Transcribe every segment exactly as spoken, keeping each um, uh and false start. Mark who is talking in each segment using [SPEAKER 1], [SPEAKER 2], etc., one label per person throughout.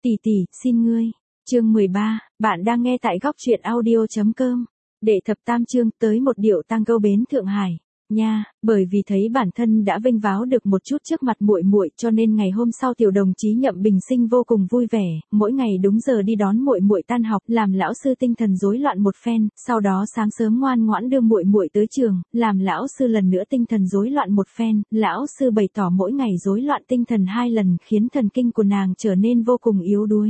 [SPEAKER 1] Tỷ tỷ, xin ngươi. Chương mười ba, bạn đang nghe tại góc truyện audio chấm com. Đệ thập tam chương, tới một điệu tang câu bến Thượng Hải. Nha, bởi vì thấy bản thân đã vênh váo được một chút trước mặt muội muội, cho nên ngày hôm sau tiểu đồng chí Nhậm Bình Sinh vô cùng vui vẻ, mỗi ngày đúng giờ đi đón muội muội tan học, làm lão sư tinh thần rối loạn một phen, sau đó sáng sớm ngoan ngoãn đưa muội muội tới trường, làm lão sư lần nữa tinh thần rối loạn một phen, lão sư bày tỏ mỗi ngày rối loạn tinh thần hai lần, khiến thần kinh của nàng trở nên vô cùng yếu đuối.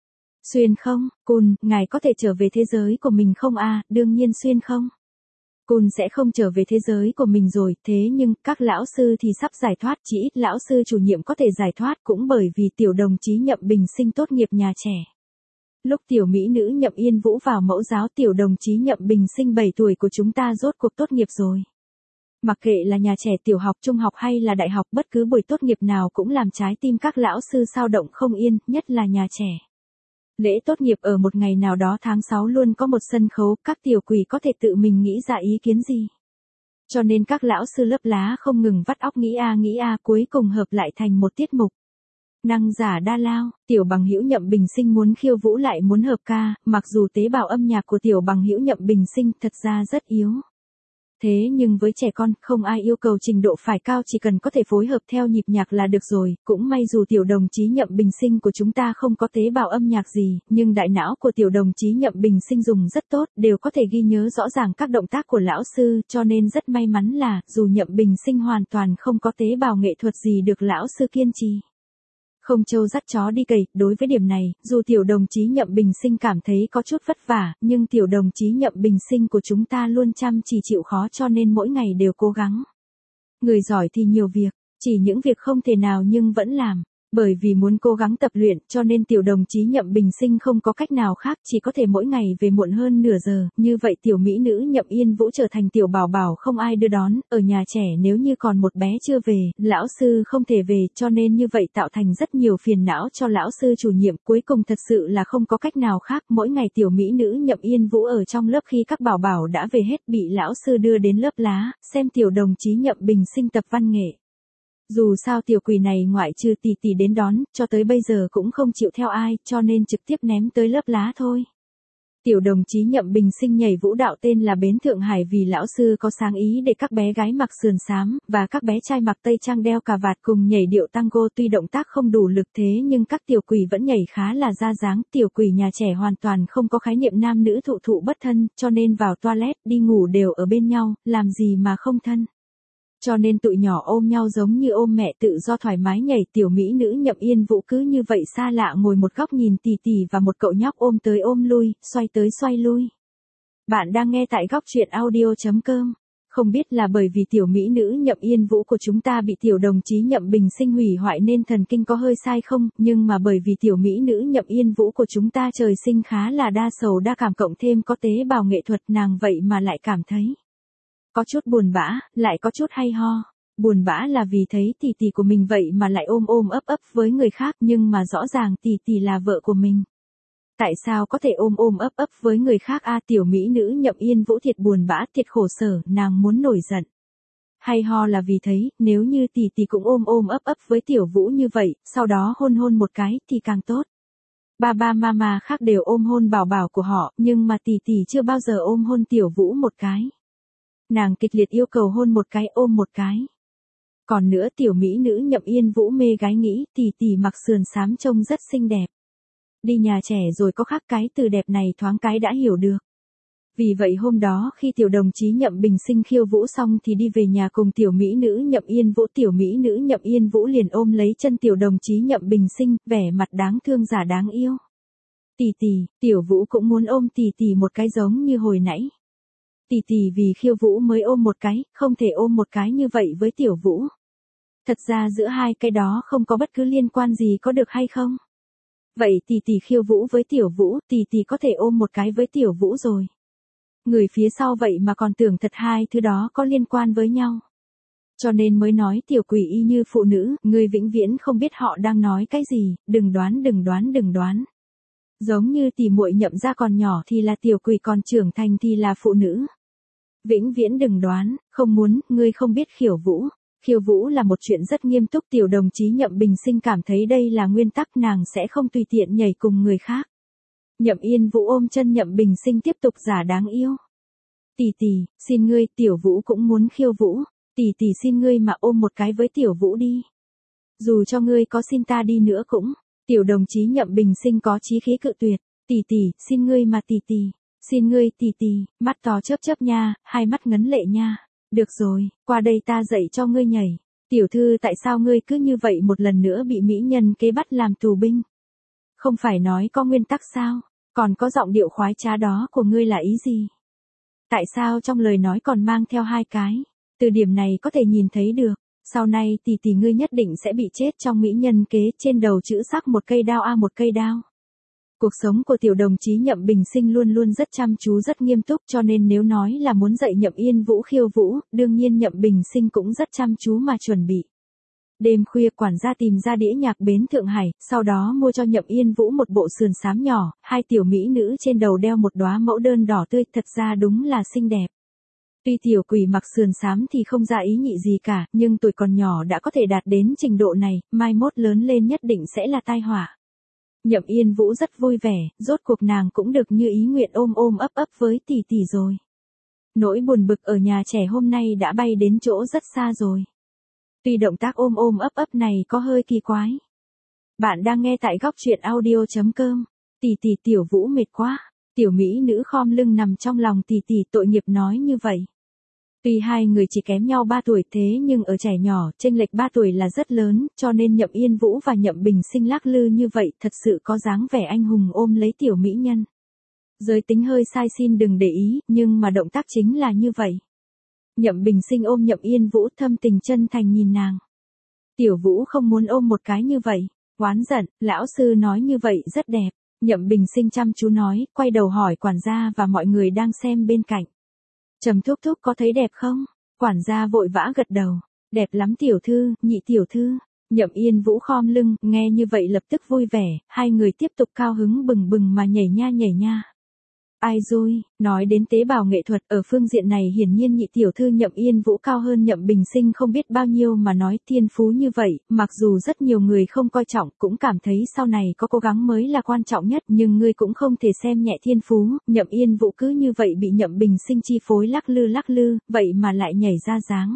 [SPEAKER 1] Xuyên không, Cùn, ngài có thể trở về thế giới của mình không a? Đương nhiên xuyên không. Cùn sẽ không trở về thế giới của mình rồi, thế nhưng, các lão sư thì sắp giải thoát, chỉ ít lão sư chủ nhiệm có thể giải thoát cũng bởi vì tiểu đồng chí Nhậm Bình Sinh tốt nghiệp nhà trẻ. Lúc tiểu mỹ nữ Nhậm Yên Vũ vào mẫu giáo, tiểu đồng chí Nhậm Bình Sinh bảy tuổi của chúng ta rốt cuộc tốt nghiệp rồi. Mặc kệ là nhà trẻ tiểu học, trung học hay là đại học, bất cứ buổi tốt nghiệp nào cũng làm trái tim các lão sư xao động không yên, nhất là nhà trẻ. Lễ tốt nghiệp ở một ngày nào đó tháng sáu luôn có một sân khấu, các tiểu quỷ có thể tự mình nghĩ ra ý kiến gì. Cho nên các lão sư lớp lá không ngừng vắt óc nghĩ a nghĩ a, cuối cùng hợp lại thành một tiết mục. Năng giả đa lao, tiểu bằng hữu Nhậm Bình Sinh muốn khiêu vũ lại muốn hợp ca, mặc dù tế bào âm nhạc của tiểu bằng hữu Nhậm Bình Sinh thật ra rất yếu. Thế nhưng với trẻ con, không ai yêu cầu trình độ phải cao, chỉ cần có thể phối hợp theo nhịp nhạc là được rồi, cũng may dù tiểu đồng chí Nhậm Bình Sinh của chúng ta không có tế bào âm nhạc gì, nhưng đại não của tiểu đồng chí Nhậm Bình Sinh dùng rất tốt, đều có thể ghi nhớ rõ ràng các động tác của lão sư, cho nên rất may mắn là, dù Nhậm Bình Sinh hoàn toàn không có tế bào nghệ thuật gì được lão sư kiên trì. Không trâu dắt chó đi cày, đối với điểm này, dù tiểu đồng chí Nhậm Bình Sinh cảm thấy có chút vất vả, nhưng tiểu đồng chí Nhậm Bình Sinh của chúng ta luôn chăm chỉ chịu khó cho nên mỗi ngày đều cố gắng. Người giỏi thì nhiều việc, chỉ những việc không thể nào nhưng vẫn làm. Bởi vì muốn cố gắng tập luyện cho nên tiểu đồng chí Nhậm Bình Sinh không có cách nào khác, chỉ có thể mỗi ngày về muộn hơn nửa giờ, như vậy tiểu mỹ nữ Nhậm Yên Vũ trở thành tiểu bảo bảo không ai đưa đón, ở nhà trẻ nếu như còn một bé chưa về, lão sư không thể về, cho nên như vậy tạo thành rất nhiều phiền não cho lão sư chủ nhiệm, cuối cùng thật sự là không có cách nào khác, mỗi ngày tiểu mỹ nữ Nhậm Yên Vũ ở trong lớp khi các bảo bảo đã về hết bị lão sư đưa đến lớp lá, xem tiểu đồng chí Nhậm Bình Sinh tập văn nghệ. Dù sao tiểu quỷ này ngoại trừ tỷ tỷ đến đón, cho tới bây giờ cũng không chịu theo ai, cho nên trực tiếp ném tới lớp lá thôi. Tiểu đồng chí Nhậm Bình Sinh nhảy vũ đạo tên là Bến Thượng Hải vì lão sư có sáng ý để các bé gái mặc sườn xám, và các bé trai mặc tây trang đeo cà vạt cùng nhảy điệu tango, tuy động tác không đủ lực thế nhưng các tiểu quỷ vẫn nhảy khá là ra dáng, tiểu quỷ nhà trẻ hoàn toàn không có khái niệm nam nữ thụ thụ bất thân, cho nên vào toilet, đi ngủ đều ở bên nhau, làm gì mà không thân. Cho nên tụi nhỏ ôm nhau giống như ôm mẹ tự do thoải mái nhảy, tiểu mỹ nữ Nhậm Yên Vũ cứ như vậy xa lạ ngồi một góc nhìn tỷ tỷ và một cậu nhóc ôm tới ôm lui, xoay tới xoay lui. Bạn đang nghe tại góc truyện audio chấm com. Không biết là bởi vì tiểu mỹ nữ Nhậm Yên Vũ của chúng ta bị tiểu đồng chí Nhậm Bình Sinh hủy hoại nên thần kinh có hơi sai không, nhưng mà bởi vì tiểu mỹ nữ Nhậm Yên Vũ của chúng ta trời sinh khá là đa sầu đa cảm cộng thêm có tế bào nghệ thuật, nàng vậy mà lại cảm thấy có chút buồn bã, lại có chút hay ho. Buồn bã là vì thấy tỷ tỷ của mình vậy mà lại ôm ôm ấp ấp với người khác, nhưng mà rõ ràng tỷ tỷ là vợ của mình. Tại sao có thể ôm ôm ấp ấp với người khác a? Tiểu mỹ nữ Nhậm Yên Vũ thiệt buồn bã, thiệt khổ sở, nàng muốn nổi giận. Hay ho là vì thấy, nếu như tỷ tỷ cũng ôm ôm ấp ấp với tiểu Vũ như vậy, sau đó hôn hôn một cái, thì càng tốt. Ba ba mama khác đều ôm hôn bảo bảo của họ, nhưng mà tỷ tỷ chưa bao giờ ôm hôn tiểu Vũ một cái. Nàng kịch liệt yêu cầu hôn một cái, ôm một cái. Còn nữa tiểu mỹ nữ Nhậm Yên Vũ mê gái nghĩ, tỷ tỷ mặc sườn xám trông rất xinh đẹp. Đi nhà trẻ rồi có khác cái từ đẹp này thoáng cái đã hiểu được. Vì vậy hôm đó khi tiểu đồng chí Nhậm Bình Sinh khiêu vũ xong thì đi về nhà cùng tiểu mỹ nữ Nhậm Yên Vũ. Tiểu mỹ nữ Nhậm Yên Vũ liền ôm lấy chân tiểu đồng chí Nhậm Bình Sinh, vẻ mặt đáng thương giả đáng yêu. Tỷ tỷ, tiểu Vũ cũng muốn ôm tỷ tỷ một cái giống như hồi nãy. Tỷ tỷ vì khiêu vũ mới ôm một cái, không thể ôm một cái như vậy với tiểu Vũ. Thật ra giữa hai cái đó không có bất cứ liên quan gì có được hay không? Vậy tỷ tỷ khiêu vũ với tiểu Vũ, tỷ tỷ có thể ôm một cái với tiểu Vũ rồi. Người phía sau vậy mà còn tưởng thật hai thứ đó có liên quan với nhau. Cho nên mới nói tiểu quỷ y như phụ nữ, người vĩnh viễn không biết họ đang nói cái gì, đừng đoán đừng đoán đừng đoán. Giống như tỷ muội Nhậm gia còn nhỏ thì là tiểu quỷ, còn trưởng thành thì là phụ nữ. Vĩnh viễn đừng đoán, không muốn, ngươi không biết khiêu vũ. Khiêu vũ là một chuyện rất nghiêm túc, tiểu đồng chí Nhậm Bình Sinh cảm thấy đây là nguyên tắc, nàng sẽ không tùy tiện nhảy cùng người khác. Nhậm Yên Vũ ôm chân Nhậm Bình Sinh tiếp tục giả đáng yêu. Tỷ tỷ, xin ngươi, tiểu Vũ cũng muốn khiêu vũ, tỷ tỷ xin ngươi mà ôm một cái với tiểu Vũ đi. Dù cho ngươi có xin ta đi nữa cũng, tiểu đồng chí Nhậm Bình Sinh có chí khí cự tuyệt, tỷ tỷ, xin ngươi mà tỷ tỷ, xin ngươi tỷ tỷ, mắt to chớp chớp nha, hai mắt ngấn lệ nha. Được rồi, qua đây ta dạy cho ngươi nhảy. Tiểu thư, tại sao ngươi cứ như vậy một lần nữa bị mỹ nhân kế bắt làm tù binh? Không phải nói có nguyên tắc sao? Còn có giọng điệu khoái trá đó của ngươi là ý gì? Tại sao trong lời nói còn mang theo hai cái? Từ điểm này có thể nhìn thấy được, sau này tỷ tỷ ngươi nhất định sẽ bị chết trong mỹ nhân kế, trên đầu chữ sắc một cây đao a một cây đao. Cuộc sống của tiểu đồng chí Nhậm Bình Sinh luôn luôn rất chăm chú, rất nghiêm túc, cho nên nếu nói là muốn dạy Nhậm Yên Vũ khiêu vũ, đương nhiên Nhậm Bình Sinh cũng rất chăm chú mà chuẩn bị. Đêm khuya quản gia tìm ra đĩa nhạc bến Thượng Hải, sau đó mua cho Nhậm Yên Vũ một bộ sườn xám nhỏ, hai tiểu mỹ nữ trên đầu đeo một đóa mẫu đơn đỏ tươi, thật ra đúng là xinh đẹp. Tuy tiểu quỷ mặc sườn xám thì không ra ý nhị gì cả, nhưng tuổi còn nhỏ đã có thể đạt đến trình độ này, mai mốt lớn lên nhất định sẽ là tai họa. Nhậm Yên Vũ rất vui vẻ, rốt cuộc nàng cũng được như ý nguyện ôm ôm ấp ấp với tỷ tỷ rồi. Nỗi buồn bực ở nhà trẻ hôm nay đã bay đến chỗ rất xa rồi. Tuy động tác ôm ôm ấp ấp này có hơi kỳ quái. Bạn đang nghe tại góc truyện audio chấm com. Tỷ tỷ, tiểu Vũ mệt quá. Tiểu mỹ nữ khom lưng nằm trong lòng tỷ tỷ, tội nghiệp nói như vậy. Tuy hai người chỉ kém nhau ba tuổi, thế nhưng ở trẻ nhỏ, chênh lệch ba tuổi là rất lớn, cho nên Nhậm Yên Vũ và Nhậm Bình Sinh lắc lư như vậy, thật sự có dáng vẻ anh hùng ôm lấy tiểu mỹ nhân. Giới tính hơi sai xin đừng để ý, nhưng mà động tác chính là như vậy. Nhậm Bình Sinh ôm Nhậm Yên Vũ, thâm tình chân thành nhìn nàng. Tiểu Vũ không muốn ôm một cái như vậy, oán giận, lão sư nói như vậy rất đẹp. Nhậm Bình Sinh chăm chú nói, quay đầu hỏi quản gia và mọi người đang xem bên cạnh. Trầm thúc thúc có thấy đẹp không? Quản gia vội vã gật đầu. Đẹp lắm tiểu thư, nhị tiểu thư. Nhậm Yên Vũ khom lưng, nghe như vậy lập tức vui vẻ, hai người tiếp tục cao hứng bừng bừng mà nhảy nha nhảy nha. Ai rồi, nói đến tế bào nghệ thuật, ở phương diện này hiển nhiên nhị tiểu thư Nhậm Yên Vũ cao hơn Nhậm Bình Sinh không biết bao nhiêu, mà nói thiên phú như vậy, mặc dù rất nhiều người không coi trọng, cũng cảm thấy sau này có cố gắng mới là quan trọng nhất, nhưng ngươi cũng không thể xem nhẹ thiên phú. Nhậm Yên Vũ cứ như vậy bị Nhậm Bình Sinh chi phối lắc lư lắc lư, vậy mà lại nhảy ra dáng.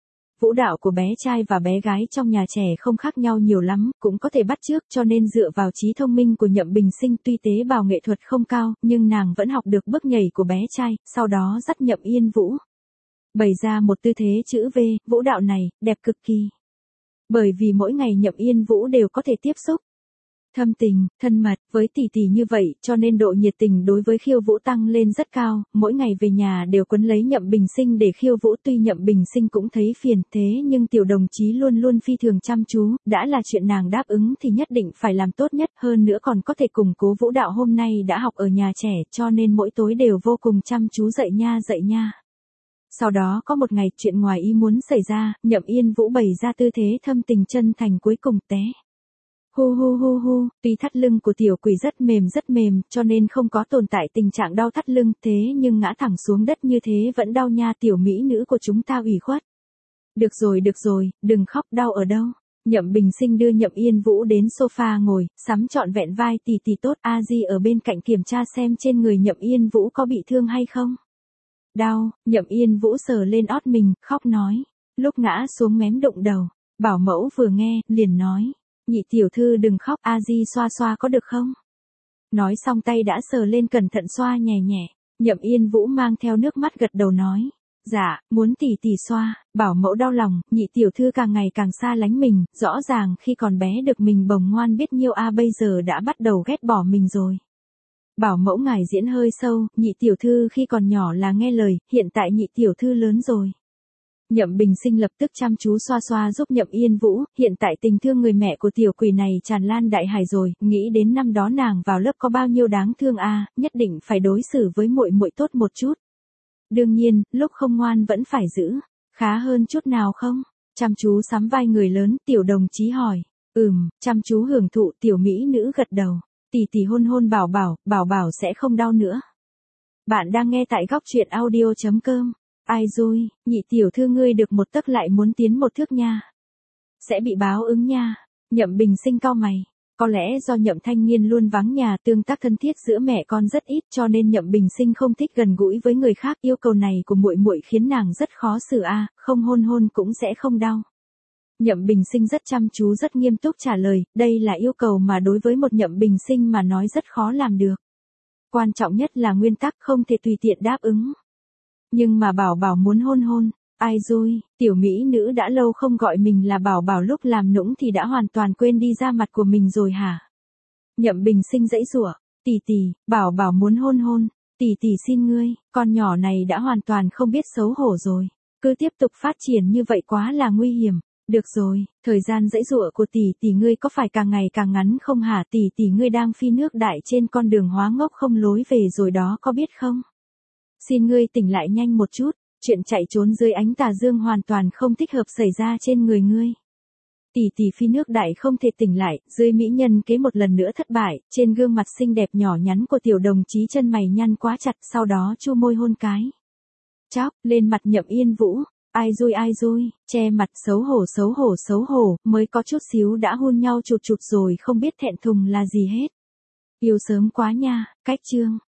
[SPEAKER 1] Vũ đạo của bé trai và bé gái trong nhà trẻ không khác nhau nhiều lắm, cũng có thể bắt chước, cho nên dựa vào trí thông minh của Nhậm Bình Sinh, tuy tế bào nghệ thuật không cao, nhưng nàng vẫn học được bước nhảy của bé trai, sau đó dắt Nhậm Yên Vũ bày ra một tư thế chữ V. Vũ đạo này đẹp cực kỳ. Bởi vì mỗi ngày Nhậm Yên Vũ đều có thể tiếp xúc thâm tình, thân mật với tỷ tỷ như vậy, cho nên độ nhiệt tình đối với khiêu vũ tăng lên rất cao, mỗi ngày về nhà đều quấn lấy Nhậm Bình Sinh để khiêu vũ. Tuy Nhậm Bình Sinh cũng thấy phiền, thế nhưng tiểu đồng chí luôn luôn phi thường chăm chú, đã là chuyện nàng đáp ứng thì nhất định phải làm tốt nhất, hơn nữa còn có thể củng cố vũ đạo hôm nay đã học ở nhà trẻ, cho nên mỗi tối đều vô cùng chăm chú dạy nha dạy nha. Sau đó có một ngày chuyện ngoài ý muốn xảy ra, Nhậm Yên Vũ bày ra tư thế thâm tình chân thành cuối cùng té. Hu hu hu hu, tuy thắt lưng của tiểu quỷ rất mềm rất mềm, cho nên không có tồn tại tình trạng đau thắt lưng, thế nhưng ngã thẳng xuống đất như thế vẫn đau nha, tiểu mỹ nữ của chúng ta ủy khuất. Được rồi được rồi, đừng khóc, đau ở đâu. Nhậm Bình Sinh đưa Nhậm Yên Vũ đến sofa ngồi, sắm trọn vẹn vai tỷ tỷ tốt, A Di ở bên cạnh kiểm tra xem trên người Nhậm Yên Vũ có bị thương hay không. Đau, Nhậm Yên Vũ sờ lên ót mình, khóc nói. Lúc ngã xuống mém đụng đầu, bảo mẫu vừa nghe, liền nói. Nhị tiểu thư đừng khóc, A Di xoa xoa có được không? Nói xong tay đã sờ lên cẩn thận xoa nhẹ nhẹ. Nhậm Yên Vũ mang theo nước mắt gật đầu nói. Dạ, muốn tỷ tỷ xoa. Bảo mẫu đau lòng, nhị tiểu thư càng ngày càng xa lánh mình, rõ ràng khi còn bé được mình bồng ngoan biết nhiêu a, bây giờ đã bắt đầu ghét bỏ mình rồi. Bảo mẫu ngài diễn hơi sâu, nhị tiểu thư khi còn nhỏ là nghe lời, hiện tại nhị tiểu thư lớn rồi. Nhậm Bình Sinh lập tức chăm chú xoa xoa giúp Nhậm Yên Vũ, hiện tại tình thương người mẹ của tiểu quỷ này tràn lan đại hải rồi, nghĩ đến năm đó nàng vào lớp có bao nhiêu đáng thương a, à, nhất định phải đối xử với muội muội tốt một chút. Đương nhiên, lúc không ngoan vẫn phải giữ, khá hơn chút nào không? Chăm chú sắm vai người lớn, tiểu đồng chí hỏi. Ừm, chăm chú hưởng thụ, tiểu mỹ nữ gật đầu. Tỷ tỷ hôn hôn bảo bảo, bảo bảo sẽ không đau nữa. Bạn đang nghe tại góc truyện audio chấm com. Ai dôi, nhị tiểu thư ngươi được một tấc lại muốn tiến một thước nha. Sẽ bị báo ứng nha. Nhậm Bình Sinh cau mày. Có lẽ do Nhậm Thanh Nghiên luôn vắng nhà, tương tác thân thiết giữa mẹ con rất ít, cho nên Nhậm Bình Sinh không thích gần gũi với người khác. Yêu cầu này của muội muội khiến nàng rất khó xử a, không hôn hôn cũng sẽ không đau. Nhậm Bình Sinh rất chăm chú rất nghiêm túc trả lời, đây là yêu cầu mà đối với một Nhậm Bình Sinh mà nói rất khó làm được. Quan trọng nhất là nguyên tắc không thể tùy tiện đáp ứng. Nhưng mà Bảo Bảo muốn hôn hôn. Ai dôi, tiểu mỹ nữ đã lâu không gọi mình là Bảo Bảo, lúc làm nũng thì đã hoàn toàn quên đi da mặt của mình rồi hả? Nhậm Bình Sinh giãy giụa, tỷ tỷ, Bảo Bảo muốn hôn hôn, tỷ tỷ xin ngươi, con nhỏ này đã hoàn toàn không biết xấu hổ rồi, cứ tiếp tục phát triển như vậy quá là nguy hiểm. Được rồi, thời gian giãy giụa của tỷ tỷ ngươi có phải càng ngày càng ngắn không hả? Tỷ tỷ ngươi đang phi nước đại trên con đường hóa ngốc không lối về rồi đó, có biết không? Xin ngươi tỉnh lại nhanh một chút. Chuyện chạy trốn dưới ánh tà dương hoàn toàn không thích hợp xảy ra trên người ngươi. Tỷ tỷ phi nước đại không thể tỉnh lại, dưới mỹ nhân kế một lần nữa thất bại, trên gương mặt xinh đẹp nhỏ nhắn của tiểu đồng chí chân mày nhăn quá chặt, sau đó chu môi hôn cái. Chóp, lên mặt Nhậm Yên Vũ, ai dôi ai dôi, che mặt xấu hổ xấu hổ xấu hổ, mới có chút xíu đã hôn nhau chụt chụt rồi không biết thẹn thùng là gì hết. Yêu sớm quá nha, cách chương.